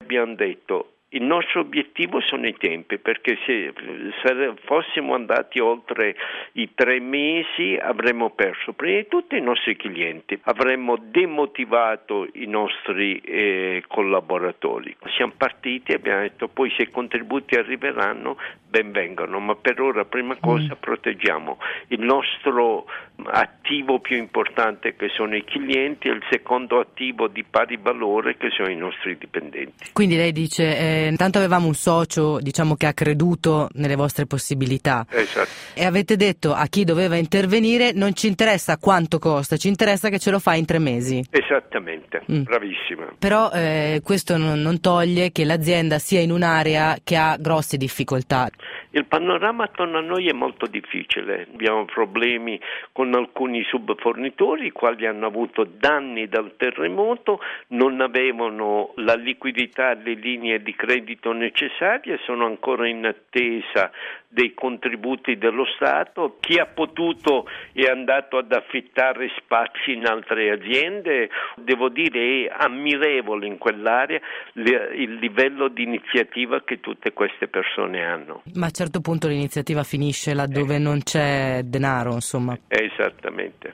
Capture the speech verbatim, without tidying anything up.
abbiamo detto il nostro obiettivo sono i tempi, perché se, se fossimo andati oltre i tre mesi avremmo perso prima di tutto i nostri clienti, avremmo demotivato i nostri eh, collaboratori. Siamo partiti e abbiamo detto poi se i contributi arriveranno ben vengano, ma per ora prima cosa mm. proteggiamo il nostro attivo più importante che sono i clienti e il secondo attivo di pari valore che sono i nostri dipendenti. Quindi lei dice eh, intanto avevamo un socio, diciamo, che ha creduto nelle vostre possibilità. Esatto. E avete detto a chi doveva intervenire non ci interessa quanto costa, ci interessa che ce lo fa in tre mesi. Esattamente, mm. bravissima. Però eh, questo non, non toglie che l'azienda sia in un'area che ha grosse difficoltà. Il panorama attorno a noi è molto difficile, abbiamo problemi con alcuni subfornitori i quali hanno avuto danni dal terremoto, non avevano la liquidità, le linee di credito necessarie, sono ancora in attesa dei contributi dello Stato. Chi ha potuto è andato ad affittare spazi in altre aziende. Devo dire è ammirevole in quell'area il livello di iniziativa che tutte queste persone hanno. Ma a un certo punto l'iniziativa finisce laddove eh. non c'è denaro, insomma. Esattamente.